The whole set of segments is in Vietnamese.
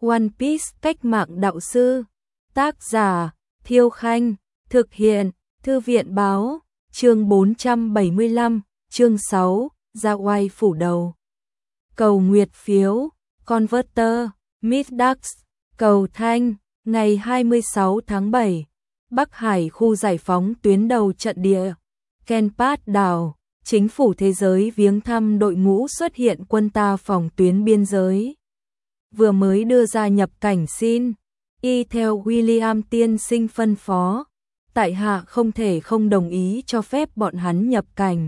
One Piece cách mạng đạo sư. Tác giả Thiêu Khanh. Thực hiện Thư viện báo. Chương 475. Chương 6. Ra oai phủ đầu. Cầu nguyệt phiếu. Converter. Middax. Cầu thanh. Ngày 26 tháng 7. Bắc Hải khu giải phóng tuyến đầu trận địa. Kenpat đảo. Chính phủ thế giới viếng thăm đội ngũ xuất hiện quân ta phòng tuyến biên giới. Vừa mới đưa ra nhập cảnh xin. Y theo William tiên sinh phân phó. Tại hạ không thể không đồng ý cho phép bọn hắn nhập cảnh.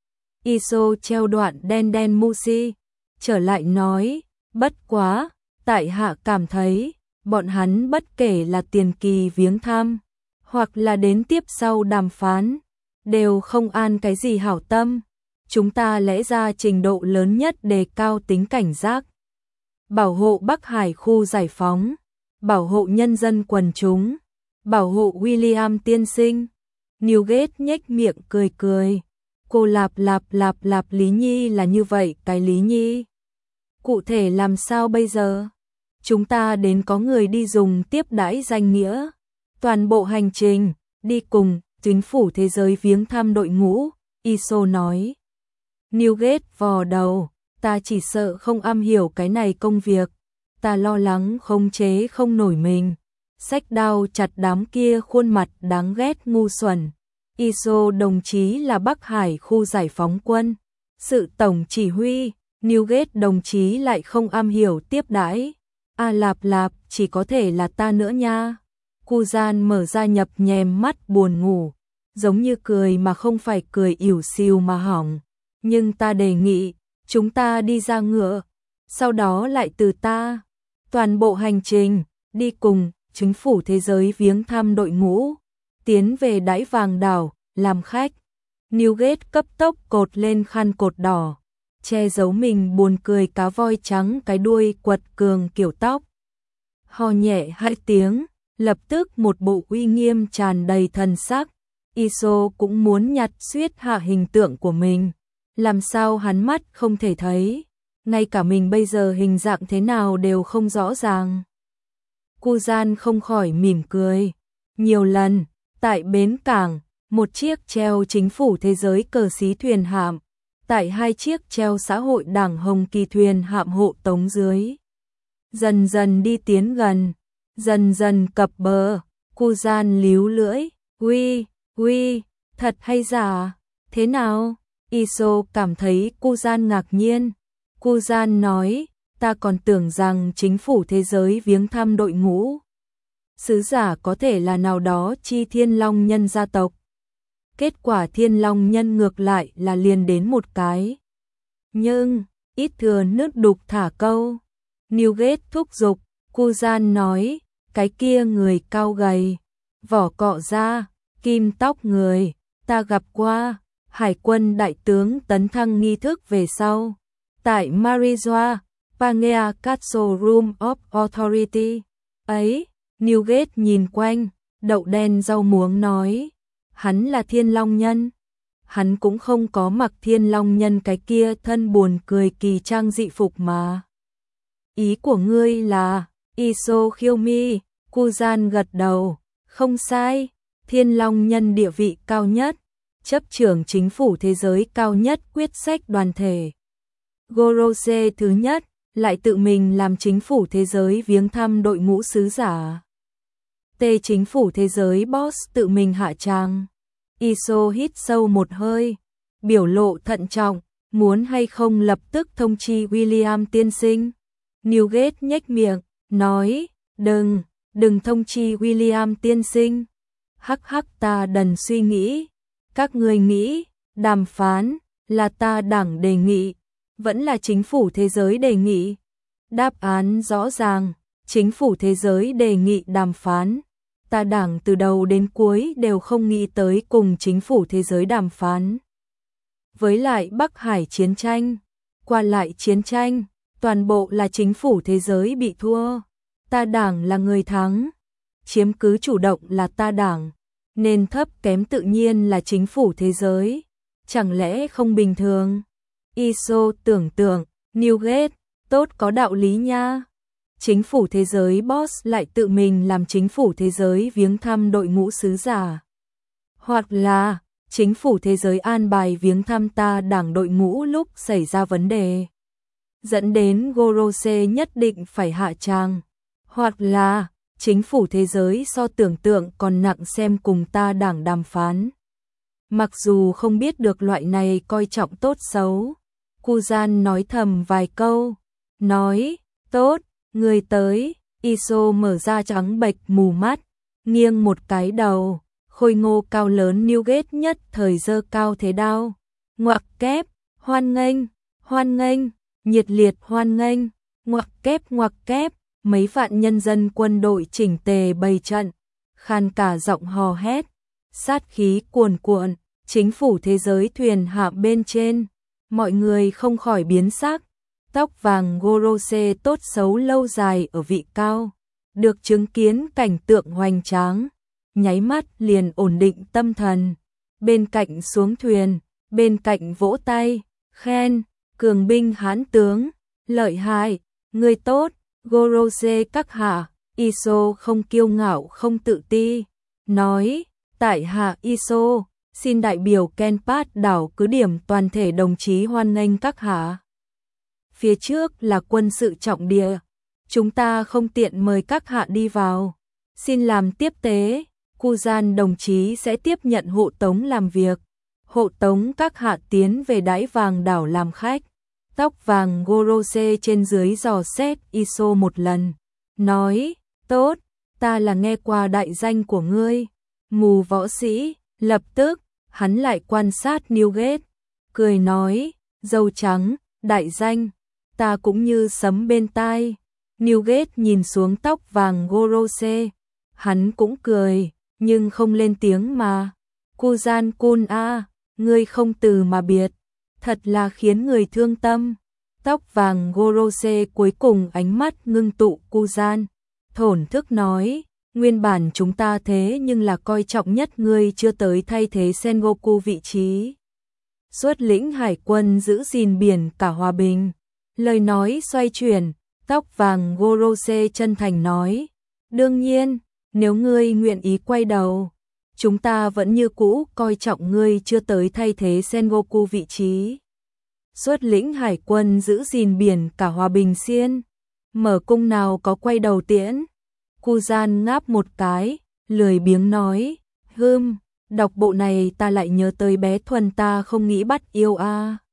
Iso treo đoạn đen đen Musi. Trở lại nói. Bất quá. Tại hạ cảm thấy. Bọn hắn bất kể là tiền kỳ viếng thăm. Hoặc là đến tiếp sau đàm phán. Đều không an cái gì hảo tâm. Chúng ta lẽ ra trình độ lớn nhất đề cao tính cảnh giác. Bảo hộ Bắc Hải khu giải phóng. Bảo hộ nhân dân quần chúng. Bảo hộ William tiên sinh. Newgate nhếch miệng cười cười. Cô lạp Lý Nhi là như vậy cái Lý Nhi. Cụ thể làm sao bây giờ? Chúng ta đến có người đi dùng tiếp đãi danh nghĩa. Toàn bộ hành trình, đi cùng, chính phủ thế giới viếng thăm đội ngũ, Iso nói. Newgate vò đầu, ta chỉ sợ không am hiểu cái này công việc. Ta lo lắng khống chế không nổi mình. Xách đao chặt đám kia khuôn mặt đáng ghét ngu xuẩn. Iso đồng chí là Bắc Hải khu giải phóng quân. Sự tổng chỉ huy, Newgate đồng chí lại không am hiểu tiếp đãi. Lạp chỉ có thể là ta nữa nha. Kuzan mở ra nhập nhèm mắt buồn ngủ. Giống như cười mà không phải cười ỉu xìu mà hỏng. Nhưng ta đề nghị, chúng ta đi ra ngựa. Sau đó lại từ ta. Toàn bộ hành trình, đi cùng, chính phủ thế giới viếng thăm đội ngũ. Tiến về đáy vàng đảo, làm khách. Newgate cấp tốc cột lên khăn cột đỏ. Che giấu mình buồn cười cá voi trắng cái đuôi quật cường kiểu tóc. Ho nhẹ 2 tiếng, lập tức một bộ uy nghiêm tràn đầy thần sắc. Iso cũng muốn nhặt suýt hạ hình tượng của mình. Làm sao hắn mắt không thể thấy. Ngay cả mình bây giờ hình dạng thế nào đều không rõ ràng. Kuzan không khỏi mỉm cười. Nhiều lần, tại bến cảng, một chiếc treo chính phủ thế giới cờ xí thuyền hạm. Tại 2 chiếc treo xã hội đảng hồng kỳ thuyền hạm hộ tống dưới. Dần dần đi tiến gần. Dần dần cập bờ. Kuzan líu lưỡi. Uy, thật hay giả? Thế nào? Iso cảm thấy Kuzan ngạc nhiên. Kuzan nói, ta còn tưởng rằng chính phủ thế giới viếng thăm đội ngũ. Sứ giả có thể là nào đó chi Thiên Long Nhân gia tộc. Kết quả Thiên Long Nhân ngược lại là liền đến một cái. Nhưng, ít thừa nước đục thả câu. Newgate thúc giục, Kuzan nói, cái kia người cao gầy, vỏ cọ da, kim tóc người, ta gặp qua, hải quân đại tướng tấn thăng nghi thức về sau. Tại Marijoa, Pangea Castle Room of Authority. Ấy, Newgate nhìn quanh, đậu đen rau muống nói. Hắn là Thiên Long Nhân. Hắn cũng không có mặc Thiên Long Nhân cái kia thân buồn cười kỳ trang dị phục mà. Ý của ngươi là, Iso khiêu mi, Kuzan gật đầu. Không sai, Thiên Long Nhân địa vị cao nhất. Chấp trưởng chính phủ thế giới cao nhất quyết sách đoàn thể. Gorose thứ nhất, lại tự mình làm chính phủ thế giới viếng thăm đội ngũ sứ giả. Chính phủ thế giới boss tự mình hạ tràng. Iso hít sâu một hơi, biểu lộ thận trọng, muốn hay không lập tức thông chi William tiên sinh. Newgate nhếch miệng, nói, đừng thông chi William tiên sinh. Hắc ta đần suy nghĩ. Các người nghĩ, đàm phán, là ta đảng đề nghị, vẫn là chính phủ thế giới đề nghị? Đáp án rõ ràng, chính phủ thế giới đề nghị đàm phán. Ta đảng từ đầu đến cuối đều không nghĩ tới cùng chính phủ thế giới đàm phán. Với lại Bắc Hải chiến tranh, qua lại chiến tranh, toàn bộ là chính phủ thế giới bị thua. Ta đảng là người thắng, chiếm cứ chủ động là ta đảng, nên thấp kém tự nhiên là chính phủ thế giới. Chẳng lẽ không bình thường? Iso tưởng tượng, Newgate, tốt có đạo lý nha. chính phủ thế giới boss lại tự mình làm chính phủ thế giới viếng thăm đội ngũ sứ giả. Hoặc là, chính phủ thế giới an bài viếng thăm ta đảng đội ngũ lúc xảy ra vấn đề, dẫn đến Gorose nhất định phải hạ tràng. Hoặc là, chính phủ thế giới so tưởng tượng còn nặng xem cùng ta đảng đàm phán. Mặc dù không biết được loại này coi trọng tốt xấu, Kuzan nói thầm vài câu, nói, tốt, người tới. Iso mở ra trắng bệch mù mắt, nghiêng một cái đầu, khôi ngô cao lớn Newgate nhất thời giơ cao thế đao, ngoặc kép, hoan nghênh, nhiệt liệt hoan nghênh, ngoặc kép, mấy vạn nhân dân quân đội chỉnh tề bày trận, khan cả giọng hò hét, sát khí cuồn cuộn, chính phủ thế giới thuyền hạ bên trên, mọi người không khỏi biến sắc. Tóc vàng Gorose tốt xấu lâu dài ở vị cao, được chứng kiến cảnh tượng hoành tráng, nháy mắt liền ổn định tâm thần. Bên cạnh xuống thuyền, bên cạnh vỗ tay, khen, cường binh hán tướng, lợi hại, người tốt, Gorose các hạ. Iso không kiêu ngạo không tự ti, nói, tại hạ Iso, xin đại biểu Kenpat đảo cứ điểm toàn thể đồng chí hoan nghênh các hạ. Phía trước là quân sự trọng địa, chúng ta không tiện mời các hạ đi vào. Xin làm tiếp tế, Kuzan đồng chí sẽ tiếp nhận hộ tống làm việc. Hộ tống các hạ tiến về đãi vàng đảo làm khách. Tóc vàng Gorose trên dưới dò xét Iso một lần, nói, tốt, ta là nghe qua đại danh của ngươi. Mù võ sĩ, lập tức, hắn lại quan sát Newgate, cười nói, dâu trắng, đại danh. Ta cũng như sấm bên tai. Newgate nhìn xuống tóc vàng Gorose, hắn cũng cười, nhưng không lên tiếng mà. Kuzan Kun a, ngươi không từ mà biệt, thật là khiến người thương tâm. Tóc vàng Gorose cuối cùng ánh mắt ngưng tụ Kuzan, thổn thức nói, nguyên bản chúng ta thế nhưng là coi trọng nhất ngươi chưa tới thay thế Sengoku vị trí. Xuất lĩnh hải quân giữ gìn biển cả hòa bình. Lời nói xoay chuyển, tóc vàng Gorose chân thành nói, đương nhiên, nếu ngươi nguyện ý quay đầu, chúng ta vẫn như cũ coi trọng ngươi chưa tới thay thế Sengoku vị trí. Xuất lĩnh hải quân giữ gìn biển cả hòa bình xiên, mở cung nào có quay đầu tiễn. Kuzan ngáp một cái, lười biếng nói, đọc bộ này ta lại nhớ tới bé Thuần ta không nghĩ bắt yêu a.